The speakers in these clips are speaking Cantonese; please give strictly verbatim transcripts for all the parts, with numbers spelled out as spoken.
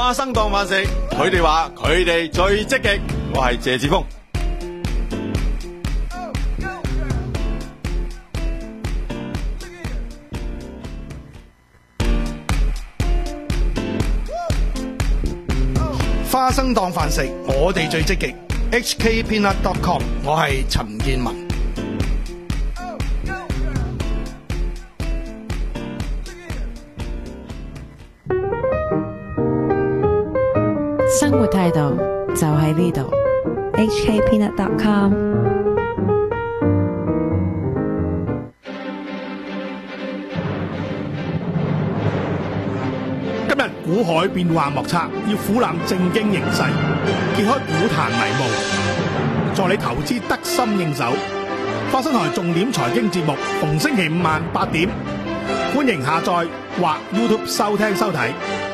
花生當飯食，佢哋話佢哋最積極。我係謝志峰。 花生當飯食，我哋最積極。H K Peanut dot com， 我係陳建文。 生活態度就喺呢度。 H K Peanut dot com。 今日股海變幻莫測，要俯瞰正經形勢，揭開股壇迷霧，助你投資得心應手。花生台重點財經節目，逢星期五晚八點，歡迎下載或 YouTube 收聽收睇。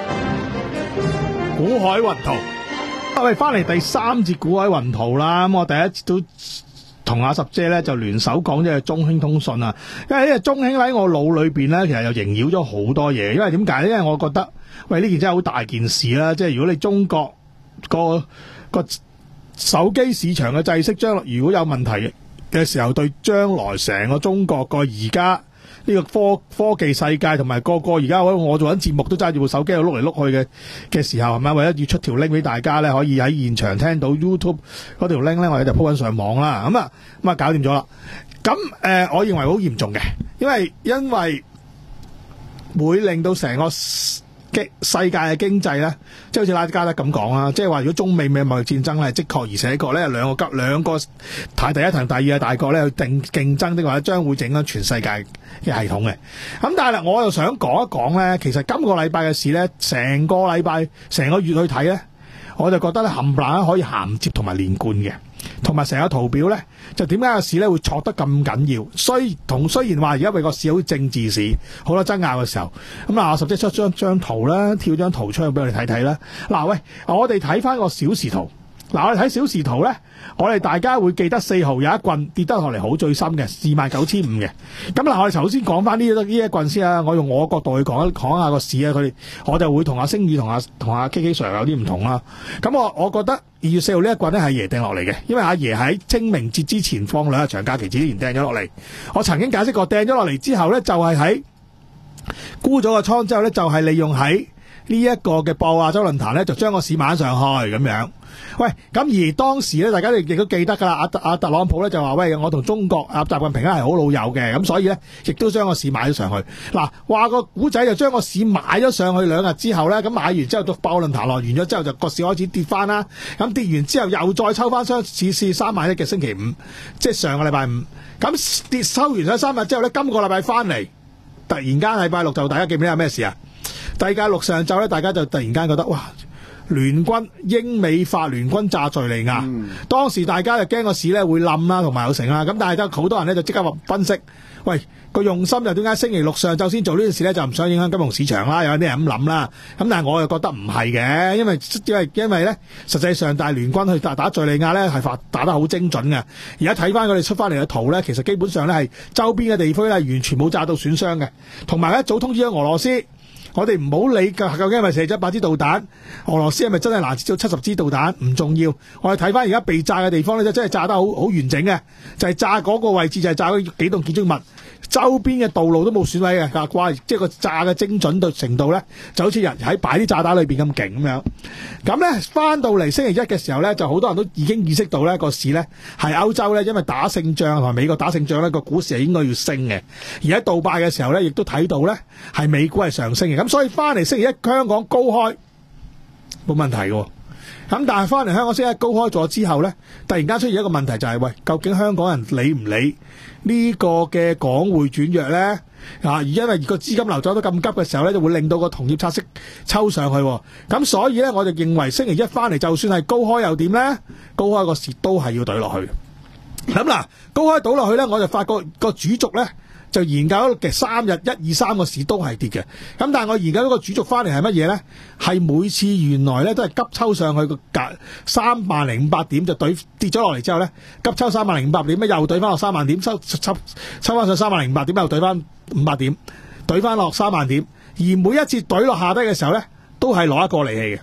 股海雲圖，啊喂，翻嚟第三節股海雲圖啦。咁我第一節都同阿十姐咧就聯手講咗中興通訊啊，因為呢個中興喺我腦裏邊咧，其實又縈繞咗好多嘢。因為點解咧？因為我覺得，喂，呢件真係好大件事啦。即係如果你中國個個手機市場嘅制式將來如果有問題嘅時候，對將來成個中國個而家呢個科科技世界同埋個個而家我我做緊節目都揸住部手機喺度碌嚟碌去嘅嘅時候，係咪為咗要出條 link 俾大家咧，可以喺現場聽到 YouTube 嗰條 link 咧，我哋就鋪緊上網啦。咁啊咁啊搞掂咗啦。咁誒、呃，我認為好嚴重嘅，因為因為會令到成個世界嘅經濟咧，即係好似拉加德咁講啦，即係話如果中美美貿易戰爭咧，的確而且確咧兩個急兩個排第一同第二嘅大國咧去定競爭的話，將會整緊全世界嘅系統嘅。咁但係我又想講一講咧，其實今個禮拜嘅事咧，成個禮拜成個月去睇咧，我就覺得咧冚唪唥可以銜接同埋連貫嘅。同埋成個圖表咧，就點解個市咧會挫得咁緊要？雖同雖然話而家為個市好政治市，好多爭拗嘅時候，咁嗱，我十即出張張圖啦，跳張圖出去俾我哋睇睇啦。嗱，喂，我哋睇翻個小時圖。嗱，我哋睇小時圖咧，我哋大家會記得四號有一棍跌得落嚟好最深嘅，二萬九千五嘅。咁嗱，我哋首先講翻呢呢一棍先啊。我用我角度去講講下個市啊。佢哋我就會同阿星宇同阿同阿 K K Sir 有啲唔同啦。咁我我覺得二月四號呢一棍咧係爺掟落嚟嘅，因為阿爺喺清明節之前放兩日長假期之前掟咗落嚟。我曾經解釋過，掟咗落嚟之後咧，就係喺沽咗個倉之後咧，就係利用喺呢一個嘅博亞洲論壇咧，就將個市買上去咁樣。喂，咁而當時咧，大家亦都記得噶啦，阿阿特朗普咧就話：喂，我同中國阿習近平咧係好老友嘅，咁所以咧亦都將個市買咗上去。嗱，話個股仔就將個市買咗上去兩日之後咧，咁買完之後，到博論壇落完咗之後，就個市開始跌翻啦。咁跌完之後又再抽翻雙市市三萬一嘅星期五，即係上個禮拜五。咁跌收完咗三日之後咧，今個禮拜翻嚟，突然間禮拜六就大家記唔記得有咩事啊？第二日六上晝咧，大家就突然間覺得哇！聯軍英美法聯軍炸敘利亞，嗯、當時大家就驚個市咧會冧啦，同埋有成啦。咁但係都好多人咧就即刻話分析，喂，個用心又點解星期六上晝先做呢件事咧？就唔想影響金融市場啦，有啲人咁諗啦。咁但係我又覺得唔係嘅，因為因為因為咧，實際上大聯軍去打打敘利亞咧係打得好精準嘅。而家睇翻佢哋出翻嚟嘅圖咧，其實基本上咧係周邊嘅地區咧完全冇炸到損傷嘅，同埋一早通知咗俄羅斯。我哋唔好理究竟係咪射咗一百支導彈，俄羅斯係咪真係攔截咗七十支導彈唔重要。我哋睇翻而家被炸嘅地方咧，真係炸得好好完整嘅，就係、是、炸嗰個位置就係炸咗幾棟建築物，周邊嘅道路都冇損毀嘅，哇！即係個炸嘅精準度程度咧，就好似人喺擺啲炸彈裏邊咁勁咁樣。咁咧翻到嚟星期一嘅時候咧，就好多人都已經意識到咧個市咧係歐洲咧，因為打勝仗同埋美國打勝仗咧個股市係應該要升嘅。而喺杜拜嘅時候咧，亦都睇到咧係美股係上升嘅。咁所以翻嚟星期一香港高開冇問題嘅。咁但係翻嚟香港星期一高開咗之後咧，突然間出現一個問題就係、是、喂，究竟香港人理唔理呢個嘅港匯轉弱咧？啊，而因為個資金流走得咁急嘅時候咧，就會令到個同業拆息抽上去。咁所以咧，我就認為星期一翻嚟就算係高開又點咧？高開個市都係要懟落去。咁嗱，高開倒落去咧，我就發覺個主軸咧。就研究嘅三日一二三個市都係跌嘅，咁但係我研究嗰個主軸翻嚟係乜嘢咧？係每次原來咧都係急抽上去個價三萬零五百點就對跌咗落嚟之後咧，急抽三萬零五百點，咩又對翻落三萬點，抽抽抽翻上三萬零五百點又對翻五百點，對翻落三萬點，而每一次對落下低嘅時候咧，都係攞一個離氣嘅。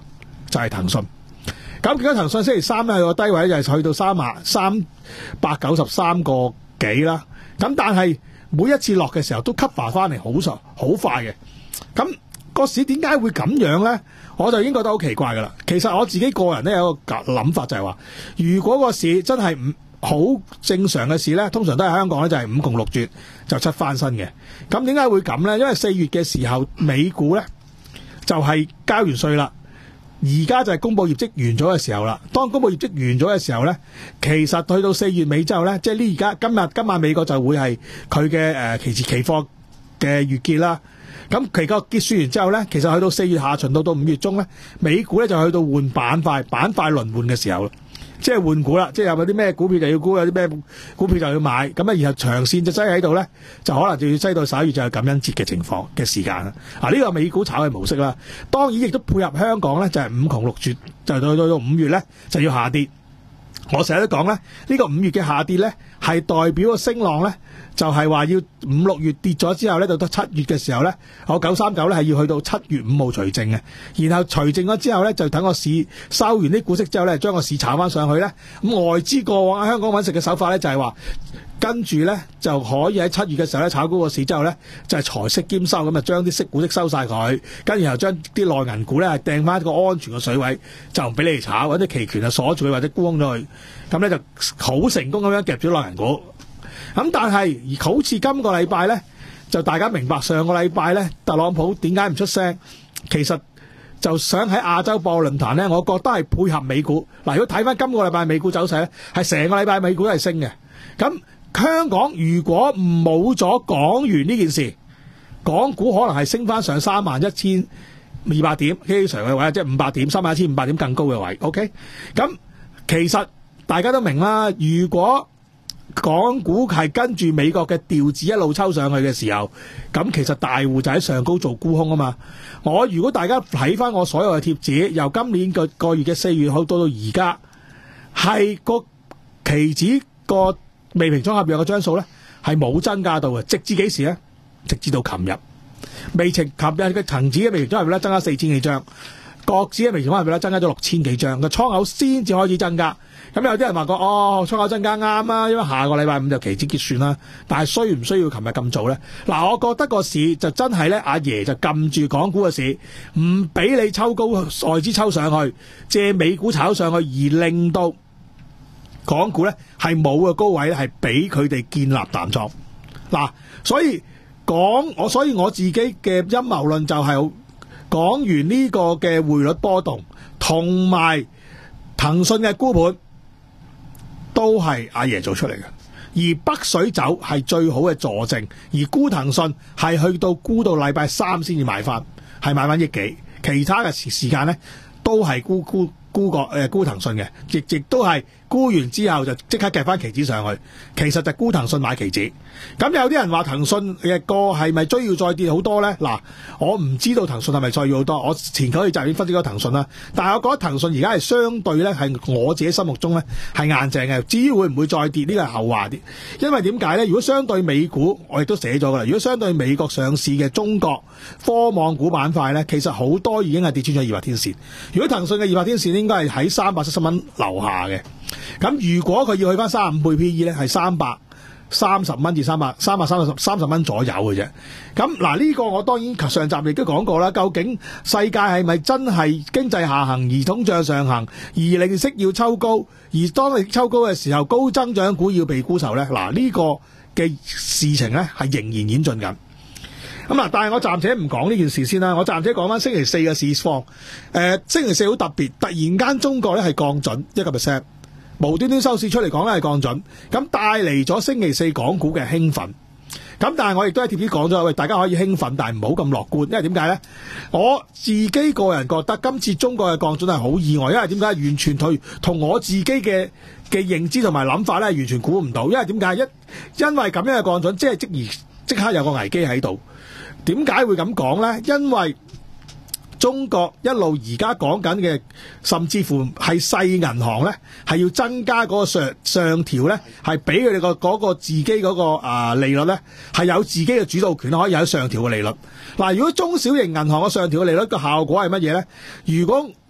就係騰訊。咁結果騰訊星期三咧個低位就係去到三萬三百九十三個幾啦。咁但係每一次落嘅時候都 cover 翻嚟，好實好快嘅。咁個市點解會咁樣咧？我就已經覺得好奇怪噶啦。其實我自己個人咧有個諗法就係話，如果個市真係唔好正常嘅市咧，通常都係香港咧就係五窮六絕就七翻身嘅。咁點解會咁咧？因為四月嘅時候美股咧就係交完稅啦。而家就係公佈業績完咗嘅時候啦。當公佈業績完咗嘅時候咧，其實去到四月尾之後咧，即係呢而家今日今晚美國就會係佢嘅誒期指期貨嘅月結啦。咁期貨結算完之後咧，其實去到四月下旬到到五月中咧，美股咧就去到換板塊，板塊輪換嘅時候，即係換股啦。即係有啲咩股票就要沽，有啲咩股票就要買。咁啊，然後長線就擠喺度咧，就可能就要擠到十一月就係感恩節嘅情況嘅時間啦。啊，呢個美股炒嘅模式啦，當然亦都配合香港咧，就係五窮六絕，就到到到五月咧就要下跌。我成日都講咧，呢個五月嘅下跌咧，係代表個升浪咧，就係話要五六月跌咗之後咧，到得七月嘅時候咧，我九三九咧係要去到七月五號除淨嘅，然後除淨咗之後咧，就等個市收完啲股息之後咧，將個市炒翻上去咧。咁外資過往喺香港揾食嘅手法咧，就係話跟住咧就可以喺七月嘅時候咧炒高個市之後咧，就係財息兼收，咁啊將啲息股息收晒佢，跟住然後將啲內銀股咧係掟翻一個安全嘅水位，就唔俾你哋炒，或者期權啊鎖住佢或者沽空咗佢，咁咧就好成功咁樣夾住內銀股。咁但係而好似今個禮拜咧，就大家明白上個禮拜咧，特朗普點解唔出聲？其實就想喺亞洲博論壇咧，我覺得係配合美股。嗱，如果睇翻今個禮拜美股走勢咧，係成個禮拜美股都係升嘅。咁香港如果冇咗港元呢件事，港股可能係升翻上三萬一千二百點基常嘅位，即係五百點、三萬一千五百點更高嘅位。OK， 咁其實大家都明啦，如果港股係跟住美國嘅調子一路抽上去嘅時候，咁其實大戶就喺上高做沽空啊嘛。我如果大家睇翻我所有嘅貼紙，由今年個個月嘅四月號到到而家，係個期指個未平倉合約嘅張數咧係冇增加到嘅，直至幾時咧？直至到琴日，未情琴日嘅恒指嘅未平倉合約咧增加四千幾張，國指嘅未平倉合約咧增加咗六千幾張，個倉口先至開始增加。咁有啲人話過哦，倉口增加啱啊，因為下個禮拜五就期指結算啦。但係需唔需要琴日咁做咧？嗱，我覺得個市就真係咧，阿爺就撳住港股嘅市，唔俾你抽高外資抽上去，借美股炒上去，而令到港股咧係冇嘅高位咧，係俾佢哋建立淡倉。嗱，所以講我，所以我自己嘅陰謀論就係講完呢個嘅匯率波動，同埋騰訊嘅沽盤，都係阿爺做出嚟嘅。而北水走係最好嘅助證，而沽騰訊係去到沽到禮拜三先至買翻，係買翻億幾，其他嘅時時間咧都係沽沽沽個誒沽騰訊嘅，亦亦都係沽完之後就即刻夾翻期指上去，其實就沽騰訊買期指。咁有啲人話騰訊嘅個係咪追要再跌好多咧？嗱，我唔知道騰訊係咪再要好多，我前九日就已經分析咗騰訊啦。但係我覺得騰訊而家係相對咧係我自己心目中咧係硬淨嘅，至於會唔會再跌呢個係後話啲。因為點解咧？如果相對美股，我亦都寫咗噶啦。如果相對美國上市嘅中國科網股板塊咧，其實好多已經係跌穿咗二百天線。如果騰訊嘅二百天線應該係喺三百七十蚊樓下嘅。咁如果佢要去翻三十五倍 P E 咧，係三百三十蚊至三百三百三十三十蚊左右嘅啫。咁嗱，呢個我當然上集亦都講過啦。究竟世界係咪真係經濟下行而通脹上行，而利息要抽高，而當你抽高嘅時候，高增長股要被沽售咧？嗱，呢個嘅事情咧係仍然演進緊。咁嗱，但係我暫且唔講呢件事先啦，我暫且講翻星期四嘅市況。誒、呃，星期四好特別，突然間中國咧係降準一個 percent。無端端收市出嚟講咧係降準，咁帶嚟咗星期四港股嘅興奮。咁但係我亦都喺貼紙講咗，喂，大家可以興奮，但係唔好咁樂觀，因為點解咧？我自己個人覺得今次中國嘅降準係好意外，因為點解？完全同同我自己嘅嘅認知同埋諗法咧，完全估唔到。因為點解？一因為咁樣嘅降準，即係即而即刻有個危機喺度。點解會咁講咧？因為中國一路而家講緊嘅，甚至乎係細銀行咧，係要增加嗰個上上調咧，係俾佢哋個嗰個自己嗰個啊利率咧，係有自己嘅主導權，可以有上調嘅利率。嗱，如果中小型銀行嘅上調嘅利率嘅效果係乜嘢咧？如果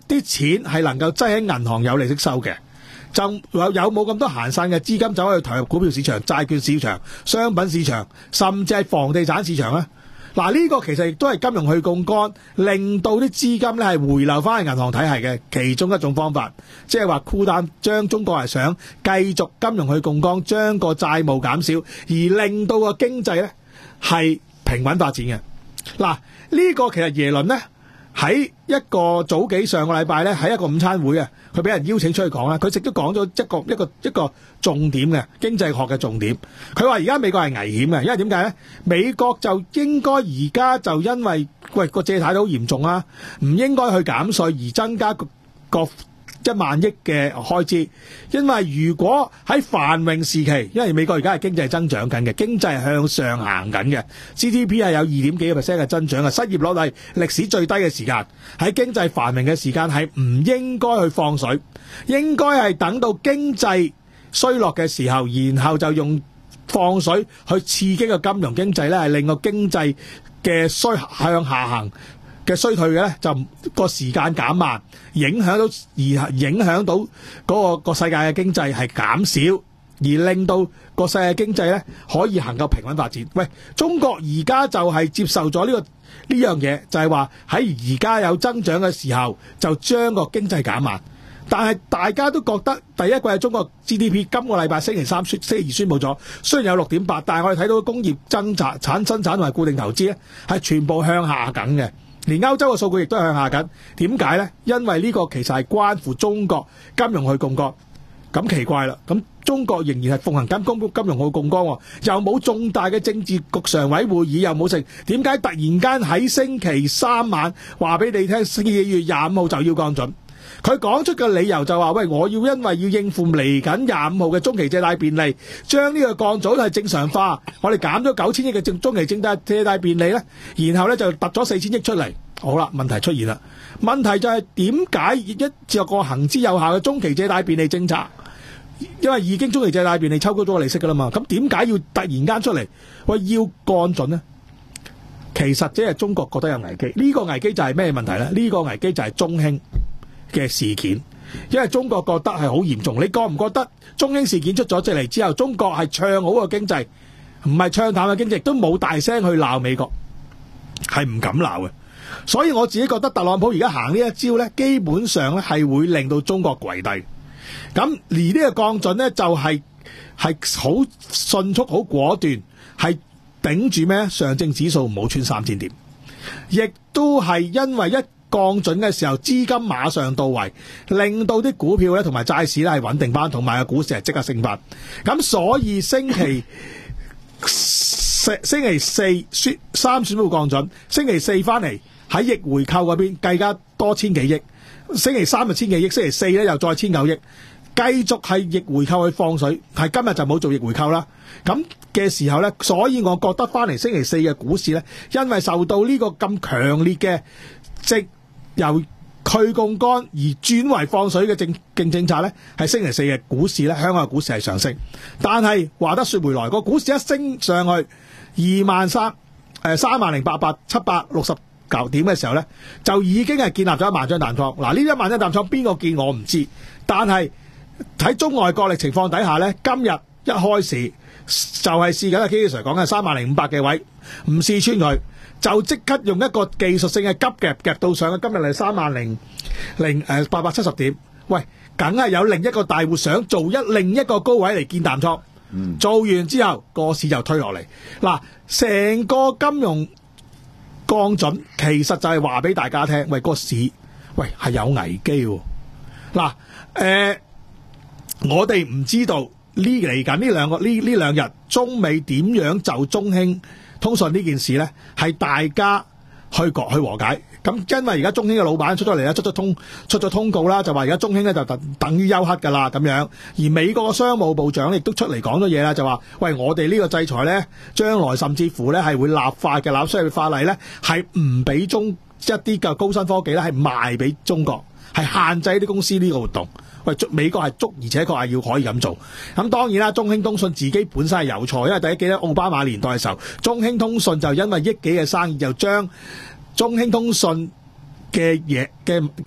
啲錢係能夠擠喺銀行有利息收嘅，就有有冇咁多閒散嘅資金走去投入股票市場、債券市場、商品市場，甚至係房地產市場咧？嗱，呢個其實亦都係金融去槓桿，令到啲資金咧係回流翻去銀行體系嘅其中一種方法，即係話箍單將中國係想繼續金融去槓桿，將個債務減少，而令到個經濟咧係平穩發展嘅。嗱，呢個其實耶倫咧喺一個早幾上個禮拜咧喺一個午餐會啊，佢俾人邀請出去講啦，佢直都講咗一個一個一個重點嘅經濟學嘅重點。佢話而家美國係危險嘅，因為點解咧？美國就應該而家就因為喂個借貸都好嚴重啊，唔應該去減稅而增加個個一萬億嘅開支，因為如果喺繁榮時期，因為美國而家係經濟增長緊嘅，經濟係向上行緊嘅 ，G D P 係有二點幾個 percent 嘅增長嘅，失業率係歷史最低嘅時間，喺經濟繁榮嘅時間係唔應該去放水，應該係等到經濟衰落嘅時候，然後就用放水去刺激個金融經濟咧，係令個經濟嘅衰向下行嘅衰退嘅咧，就個時間減慢，影響到而影響到嗰、嗰個個世界嘅經濟係減少，而令到個世界經濟咧可以行夠平穩發展。喂，中國而家就係接受咗呢、呢個呢樣嘢，就係話喺而家有增長嘅時候，就將個經濟減慢。但係大家都覺得第一季係中國 G D P 今個禮拜星期三星期二宣布咗，雖然有六點八，但係我哋睇到工業增產產生產同埋固定投資咧係全部向下緊嘅。連歐洲嘅數據亦都係向下緊，點解呢？因為呢個其實係關乎中國金融去槓桿，咁奇怪啦。咁中國仍然係奉行金金金融去槓桿，又冇重大嘅政治局常委會議，又冇成，點解突然間喺星期三晚話俾你聽，二月廿五號就要降準？佢講出嘅理由就話：喂，我要因為要應付嚟緊廿五號嘅中期借貸便利，將呢個降準係正常化。我哋減咗九千億嘅正中期借貸借貸便利咧，然後咧就突咗四千億出嚟。好啦，問題出現啦。問題就係點解一隻個行之有效嘅中期借貸便利政策，因為已經中期借貸便利抽高咗個利息噶啦嘛，咁點解要突然間出嚟喂要降準呢？其實即係中國覺得有危機，呢、這個危機就係咩問題呢？呢、這個危機就係中興嘅事件，因為中國覺得係好嚴重。你覺唔覺得中興事件出咗嚟之後，中國係唱好個經濟，唔係唱淡嘅經濟，亦都冇大聲去鬧美國，係唔敢鬧嘅。所以我自己覺得特朗普而家行呢一招呢，基本上咧係會令到中國跪低。咁而呢個降準呢，就係係好迅速、好果斷，係頂住咩？上證指數唔好穿三千點，亦都係因為一降準嘅時候，資金馬上到位，令到啲股票咧同埋債市咧係穩定翻，同埋個股市係即刻升翻。咁所以星期四星期四宣三宣布降準，星期四翻嚟喺逆回購嗰邊計加多千幾億，星期三就千幾億，星期四咧又再千九億，繼續係逆回購去放水。係今日就冇做逆回購啦。咁嘅時候咧，所以我覺得翻嚟星期四嘅股市咧，因為受到呢個咁強烈嘅即由去槓桿而轉為放水嘅政政政策咧，係星期四嘅股市咧，香港嘅股市係上升。但係話得說回來，個股市一升上去二萬三誒三萬零八百七百六十九點嘅時候咧，就已經係建立咗一萬張淡倉。嗱，呢一萬張淡倉邊個見我唔知，但係喺中外角力情況底下咧，今日一開市就係試緊阿 K Sir 講嘅三萬零五百嘅位，唔試穿佢，就即刻用一個技術性嘅急夾夾到上去，今日係三萬零零誒八百七十點。喂，梗係有另一個大戶想做一另一個高位嚟建淡倉，嗯、做完之後個市就推落嚟。嗱，成個金融降準其實就係話俾大家聽，喂，個市喂係有危機喎。嗱，誒、呃，我哋唔知道呢嚟緊呢兩個呢呢兩日中美點樣就中興通訊呢件事呢，係大家去去和解。咁因為而家中興嘅老闆出咗嚟啦，出咗通出咗通告啦，就話而家中興咧就等等於休克㗎啦咁樣。而美國嘅商務部長亦都出嚟講咗嘢啦，就話喂，我哋呢個制裁呢，將來甚至乎呢係會立法嘅，立商業法例呢係唔俾中一啲嘅高新科技呢係賣俾中國，係限制啲公司呢個活動。喂，美國係足，而且確係要可以咁做。咁當然啦，中興通訊自己本身係有錯，因為第一記得奧巴馬年代嘅時候，中興通訊就因為億幾嘅生意，就將中興通訊嘅嘢嘅嘅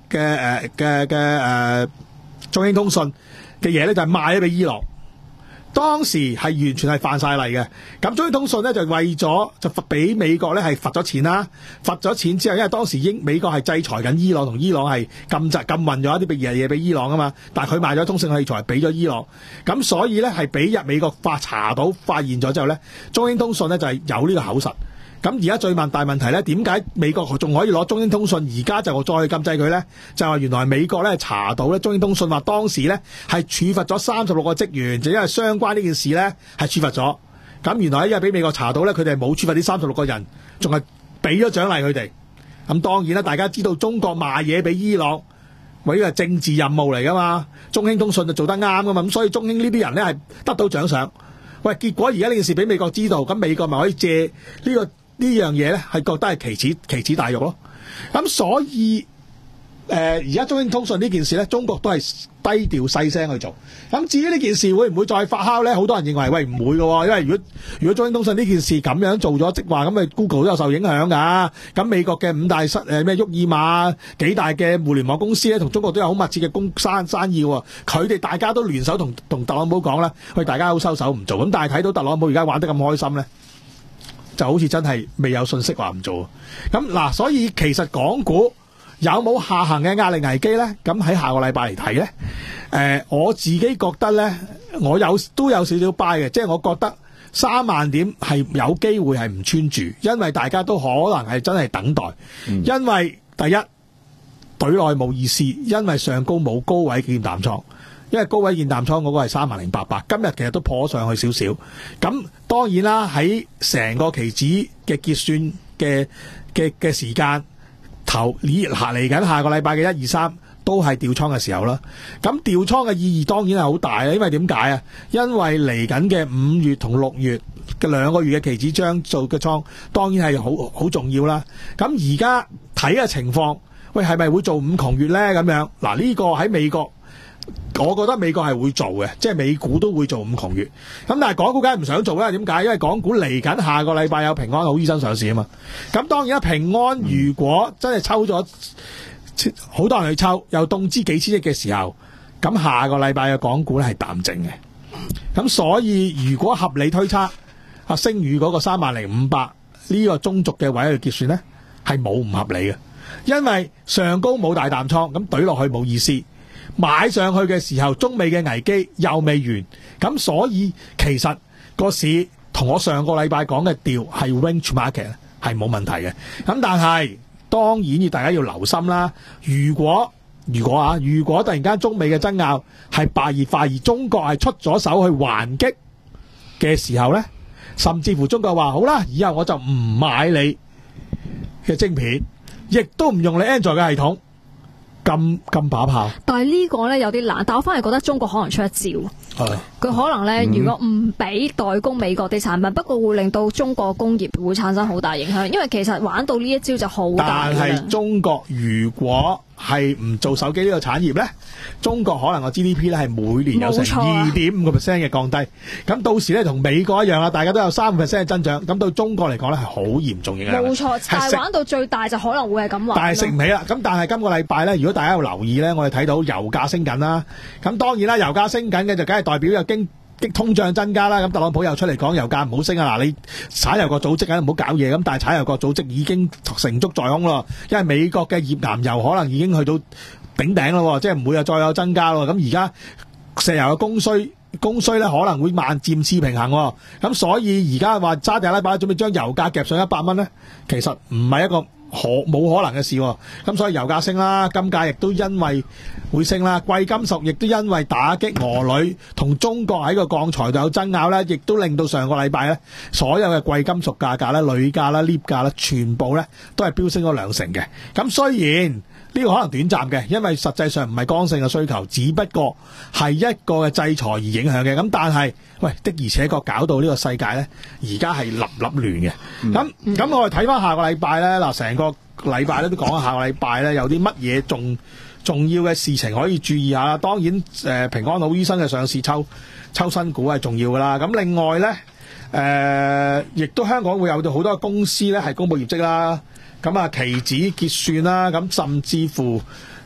嘅誒嘅嘅誒中興通訊嘅嘢咧，就係賣咗俾伊朗。當時係完全係犯晒例嘅，咁中興通訊咧就為咗就罰俾美國咧係罰咗錢啦，罰咗錢之後，因為當時英美國係制裁緊伊朗，同伊朗係禁制禁運咗一啲嘢嘢俾伊朗啊嘛，但係佢賣咗通訊器材俾咗伊朗，咁所以咧係俾日美國發查到發現咗之後咧，中興通訊咧就係有呢個口實。咁而家最問大問題咧，點解美國仲可以攞中興通訊，而家就再禁制佢咧？就係話原來美國咧查到咧，中興通訊話當時咧係處罰咗三十六個職員，就因為相關呢件事咧係處罰咗。咁原來因為俾美國查到咧，佢哋係冇處罰呢三十六個人，仲係俾咗獎勵佢哋。咁當然啦，大家知道中國賣嘢俾伊朗，為呢個政治任務嚟噶嘛，中興通訊就做得啱噶嘛，咁所以中興呢啲人咧係得到獎賞。喂，結果而家呢件事俾美國知道，咁美國咪可以借呢個呢樣嘢咧，係覺得係奇恥奇恥大辱咯。咁所以誒，而家中興通訊呢件事咧，中國都係低調細聲去做。咁至於呢件事會唔會再發酵咧？好多人認為喂唔會嘅，因為如果如果中興通訊呢件事咁樣做咗即話，咁咪 Google 都有受影響㗎。咁美國嘅五大失誒咩沃爾瑪幾大嘅互聯網公司咧，同中國都有好密切嘅工生生意喎。佢哋大家都聯手同同特朗普講啦，喂，大家好收手唔做。咁但係睇到特朗普而家玩得咁開心咧，就好似真係未有信息話唔做。咁嗱，所以其實港股有冇下行嘅壓力危機呢？咁喺下個禮拜嚟睇呢，誒、呃，我自己覺得呢，我有都有少少 buy 嘅，即係我覺得三萬點係有機會係唔穿住，因為大家都可能係真係等待，嗯、因為第一隊內冇意思，因為上高冇高位見淡倉。因為高位見淡倉嗰個係三萬零八百，今日其實都破上去少少。咁當然啦，喺成個期指嘅結算嘅嘅嘅時間，頭嚟嚟緊下個禮拜嘅一二三都係調倉嘅時候啦。咁調倉嘅意義當然係好大啦，因為點解啊？因為嚟緊嘅五月同六月嘅兩個月嘅期指將做嘅倉，當然係好好重要啦。咁而家睇嘅情況，喂，係咪會做五窮月咧？咁樣嗱，呢個喺美國。我覺得美國係會做嘅，即係美股都會做五窮月。咁但係港股梗係唔想做啦。點解？因為港股嚟緊下個禮拜有平安好醫生上市啊嘛。咁當然啦，平安如果真係抽咗好多人去抽，又凍資幾千億嘅時候，咁下個禮拜嘅港股咧係淡靜嘅。咁所以如果合理推測，阿星宇嗰個三萬零五百呢個中軸嘅位去結算咧，係冇唔合理嘅，因為上高冇大淡倉，咁懟落去冇意思。買上去嘅時候，中美嘅危機又未完，咁所以其實個市同我上個禮拜講嘅調係 range market 係冇問題嘅。咁但係當然要大家要留心啦。如果如果啊，如果突然間中美嘅爭拗係白熱化，而中國係出咗手去還擊嘅時候呢，甚至乎中國話好啦，以後我就唔買你嘅晶片，亦都唔用你 Android 嘅系統。咁咁把炮， 但係呢個咧有啲難，但我反而覺得中國可能出一招，佢、啊、可能咧、嗯、如果唔俾代工美國啲產品，不過會令到中國工業會產生好大影響，因為其實玩到呢一招就好大。但係中國如果係唔做手機呢個產業咧，中國可能個 G D P 咧係每年有成二點五個 percent 嘅降低，咁到時咧同美國一樣啦，大家都有三個 percent 嘅增長，咁對中國嚟講咧係好嚴重影響。冇錯，但係玩到最大就可能會係咁玩。但係食唔起啦，咁但係今個禮拜咧，如果大家有留意咧，我哋睇到油價升緊啦，咁當然啦，油價升緊嘅就梗係代表有經激通脹增加啦，咁特朗普又出嚟講油價唔好升啊！嗱，你產油國組織梗係唔好搞嘢，咁但係產油國組織已經成竹在胸咯，因為美國嘅頁岩油可能已經去到頂頂咯，即係唔會又再有增加咯。咁而家石油嘅供需供需咧可能會慢漸次平衡，咁所以而家話沙特阿拉伯準備將油價夾上一百蚊咧，其實唔係一個可冇可能嘅事，咁所以油價升啦，金價亦都因為會升啦，貴金屬亦都因為打擊俄鋁同中國喺個鋼材度有爭拗咧，亦都令到上個禮拜咧所有嘅貴金屬價格咧、鋁價啦、鎳價啦，全部咧都係飆升咗兩成嘅。咁雖然呢個可能短暫嘅，因為實際上唔係剛性嘅需求，只不過係一個嘅制裁而影響嘅。咁但係，喂，的而且確搞到呢個世界咧，而家係立立亂嘅。咁、嗯、咁我哋睇翻下個禮拜咧，嗱，成個禮拜咧都講下個禮拜咧有啲乜嘢重重要嘅事情可以注意下啦。當然，誒、呃、平安好醫生嘅上市抽抽新股係重要噶啦。咁另外咧，誒、呃、亦都香港會有到好多公司咧係公布業績啦。咁啊，期指結算啦，咁甚至乎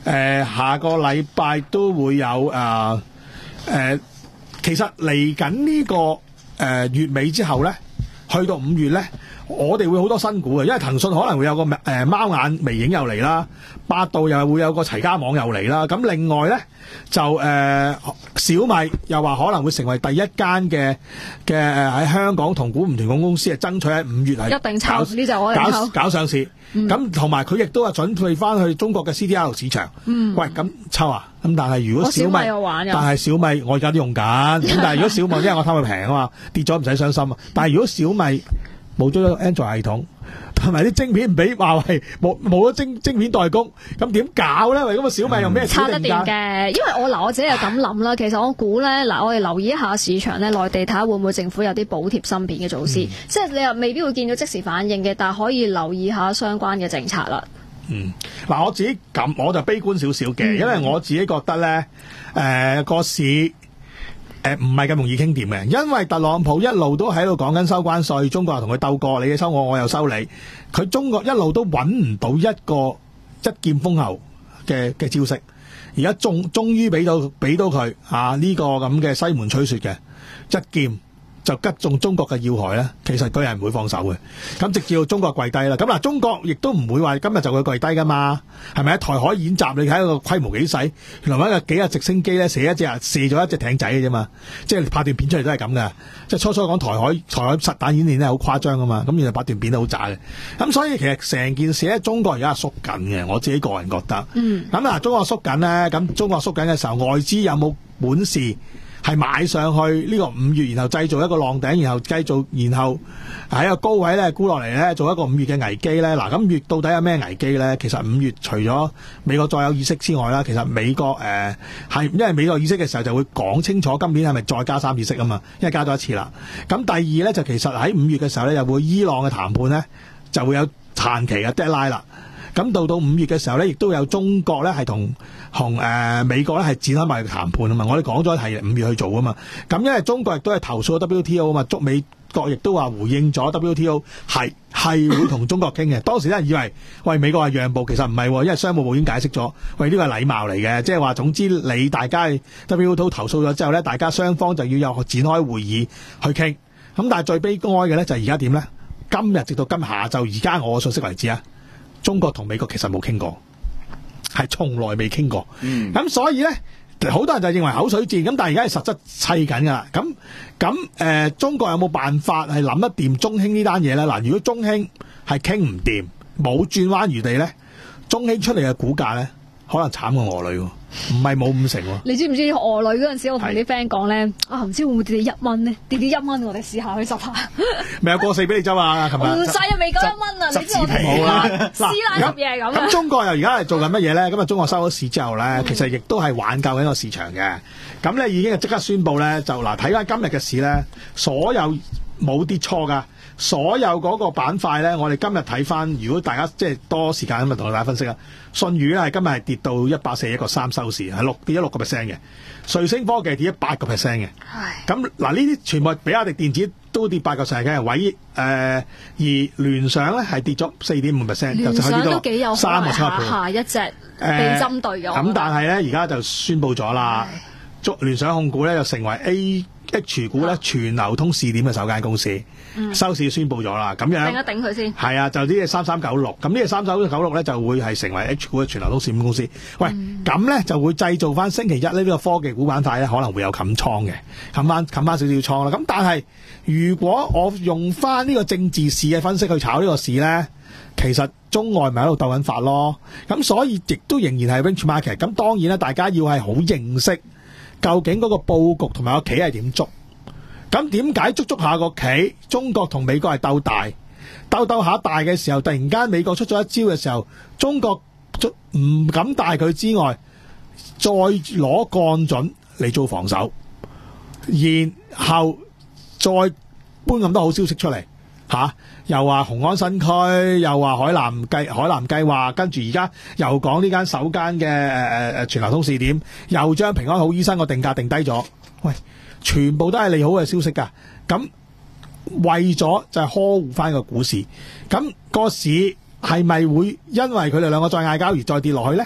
呃、下個禮拜都會有誒誒、呃呃，其實嚟緊呢個誒、呃、月尾之後咧，去到五月咧。我哋會好多新股嘅，因為騰訊可能會有個誒貓眼微影又嚟啦，百度又會有個齊家網又嚟啦。咁另外咧就誒、呃、小米又話可能會成為第一間嘅嘅喺香港同股唔同公司係爭取喺五月係一定抽呢就我哋搞搞上市。咁同埋佢亦都係準備翻去中國嘅 C D R 市場。嗯，喂，咁抽啊！咁但係如果小米， 小米有玩但係小米我而家都用緊。咁但係如果小米因為我貪佢平啊嘛，跌咗唔使傷心啊。但係如果小米冇咗 Android 系統，同埋啲晶片唔俾華為，冇冇咗晶晶片代工，咁點搞咧？喂，咁啊小米用咩差得掂嘅？因為我嗱我自己又咁諗啦，其實我估咧嗱，我哋留意一下市場咧，內地睇下會唔會政府有啲補貼芯片嘅措施，嗯、即係你又未必會見到即時反應嘅，但係可以留意下相關嘅政策啦。 嗯，嗱我自己咁我就悲觀少少嘅，嗯、因為我自己覺得咧，誒個市。誒唔係咁容易傾掂嘅，因為特朗普一路都喺度講緊收關稅，中國又同佢鬥過，你收我，我又收你。佢中國一路都揾唔到一個一劍封喉嘅嘅招式，而家終終於俾到俾到佢啊呢個咁嘅西門吹雪嘅一劍就擊中中國嘅要害咧，其實佢係唔會放手嘅。咁直至到中國跪低啦。咁嗱，中國亦都唔會話今日就會跪低噶嘛，係咪？台海演習你睇個規模幾細，原來一個幾架直升機咧射一隻射咗一隻艇仔嘅啫嘛，即係拍段片出嚟都係咁嘅。即係初初講台海台海實彈演練咧好誇張噶嘛，咁原來拍段片都好渣嘅。咁所以其實成件事咧，中國而家係縮緊嘅，我自己個人覺得。嗯。咁嗱，中國縮緊咧，咁中國縮緊嘅時候，外資有冇本事？係買上去呢個五月，然後製造一個浪頂，然後繼續，然後喺個高位咧沽落嚟咧，做一個五月嘅危機咧。嗱，咁五月到底有咩危機咧？其實五月除咗美國再有議息之外啦，其實美國誒係、呃、因為美國議息嘅時候就會講清楚今年係咪再加三次息啊嘛，因為加咗一次啦。咁第二咧就其實喺五月嘅時候咧，又會伊朗嘅談判咧就會有限期嘅 deadline 啦。咁到到五月嘅時候咧，亦都有中國咧係同同誒美國咧係展開埋談判啊嘛。我哋講咗係五月去做啊嘛。咁因為中國亦都係投訴咗 W T O 啊嘛，捉美國亦都話回應咗 W T O 係係會同中國傾嘅。當時咧以為喂美國係讓步，其實唔係，因為商務部已經解釋咗，喂呢個係禮貌嚟嘅，即係話總之你大家 W T O 投訴咗之後咧，大家雙方就要有展開會議去傾。咁但係最悲哀嘅咧就係而家點咧？今日直到今下晝而家我嘅信息為止啊！中國同美國其實冇傾過，係從來未傾過。咁、嗯、所以咧，好多人就認為口水戰，咁但係而家係實質砌緊㗎啦。咁咁誒，中國有冇辦法係諗得掂中興呢單嘢咧？嗱，如果中興係傾唔掂，冇轉彎餘地咧，中興出嚟嘅股價咧，可能慘過俄女喎。唔係冇五成喎。你知唔知俄女嗰陣時，我同啲 friend 講咧，啊唔知會唔會跌跌一蚊呢？跌跌一蚊，我哋試下去執下。未有過四俾你執啊！琴日唔使啊，未夠一蚊啊！你知我好啦，師奶執嘢係咁。咁中國又而家係做緊乜嘢咧？咁啊，中國收咗市之後咧，嗯、其實亦都係挽救緊個市場嘅。咁咧已經係即刻宣布咧，就嗱睇翻今日嘅市咧，所有冇跌錯㗎。所有嗰個板塊咧，我哋今日睇翻，如果大家即係多時間咁啊，同大家分析啦。舜宇咧係今日係跌到一百四十一個三收市，係六跌咗六個 percent 嘅。瑞聲科技跌咗八個 percent 嘅。咁嗱，呢啲全部比亞迪電子都跌八個 percent 嘅，位誒、呃、而聯想咧係跌咗四點五 percent，聯想都幾有可能下下一隻被針對咗。咁、呃、但係咧，而家就宣布咗啦，聯聯想控股咧就成為 A H 股咧全流通試點嘅首間公司，嗯、收市宣布咗啦，咁樣頂一頂佢先。係啊，就呢隻三三九六，咁呢隻三三九六咧就會係成為 H 股嘅全流通試點公司。喂，咁咧、嗯、就會製造翻星期一呢個科技股板塊咧可能會有冚倉嘅，冚翻冚翻少少倉啦。咁但係如果我用翻呢個政治市嘅分析去炒呢個市咧，其實中外咪喺度鬥緊法咯。咁所以亦都仍然係 range market。咁當然啦，大家要係好認識。究竟嗰個佈局同埋個棋係點捉？咁點解捉捉下個棋？中國同美國係鬥大，鬥鬥下大嘅時候，突然間美國出咗一招嘅時候，中國唔敢大佢之外，再攞幹準嚟做防守，然後再搬咁多好消息出嚟。吓、啊，又話雄安新區，又話海南計海南計劃，跟住而家又講呢間首間嘅誒誒全流通試點，又將平安好醫生個定價定低咗。喂，全部都係利好嘅消息㗎。咁為咗就係呵護翻個股市，咁、個市係咪會因為佢哋兩個再嗌交而再跌落去咧？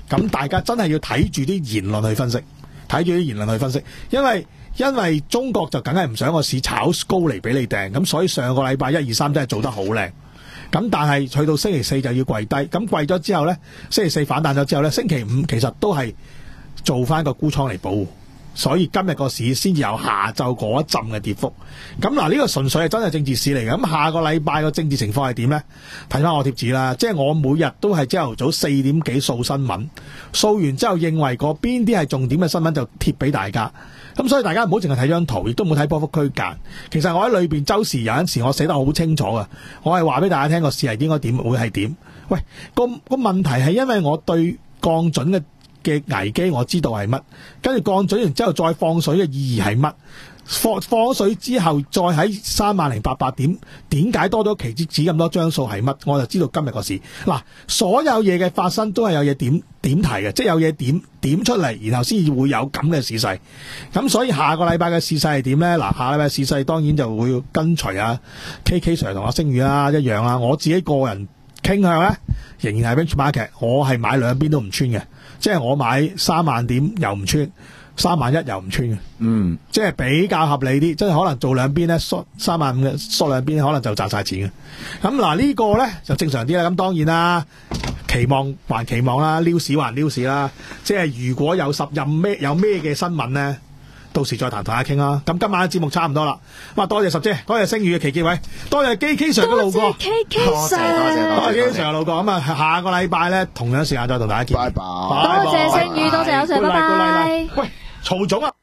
咁大家真係要睇住啲言論去分析，睇住啲言論去分析，因為因為中國就梗係唔想個市炒高嚟俾你掟，咁所以上個禮拜一二三真係做得好靚。咁但係去到星期四就要跪低，咁跪咗之後呢，星期四反彈咗之後呢，星期五其實都係做翻個沽倉嚟保護，所以今日個市先至有下晝嗰一陣嘅跌幅。咁嗱，呢個純粹係真係政治市嚟嘅。咁下個禮拜個政治情況係點呢？睇翻我貼紙啦，即係我每日都係朝頭早四點幾掃新聞，掃完之後認為嗰邊啲係重點嘅新聞就貼俾大家。咁所以大家唔好淨係睇張圖，亦都唔好睇波幅區間。其實我喺裏邊周時有陣時我寫得好清楚嘅，我係話俾大家聽個市係應該點，會係點。喂，個個問題係因為我對降準嘅嘅危機我知道係乜，跟住降準完之後再放水嘅意義係乜？放放水之後再喺三萬零八百點，點解多咗期指指咁多張數係乜？我就知道今日個市嗱，所有嘢嘅發生都係有嘢點點題嘅，即係有嘢點點出嚟，然後先至會有咁嘅市勢。咁所以下個禮拜嘅市勢係點咧？嗱，下禮拜市勢當然就會跟隨啊 K K Sir 同阿星宇啦一樣啦。我自己個人傾向咧，仍然係 benchmark，我係買兩邊都唔穿嘅，即係我買三萬點又唔穿。三萬一又唔穿嘅，嗯，即係比較合理啲，即係可能做兩邊咧，縮三萬五嘅縮兩邊，可能就賺晒錢嘅。咁嗱呢個咧就正常啲啦。咁當然啦，期望還期望啦，撩市還撩市啦。即係如果有十任咩有咩嘅新聞咧，到時再談大家傾啦。咁今晚嘅節目差唔多啦。咁啊，多謝十姐，多謝星宇嘅奇傑位，多謝 K K Sir 嘅路過， 多謝 K K Sir， 多謝 K K Sir 嘅路過。咁啊，下個禮拜咧同樣時間再同大家見。 拜拜。 多謝星宇，多謝有 Sir，拜拜。 喂，曹總啊！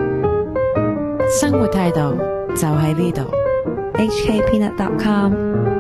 生活態度就喺呢度。 H K Peanut dot com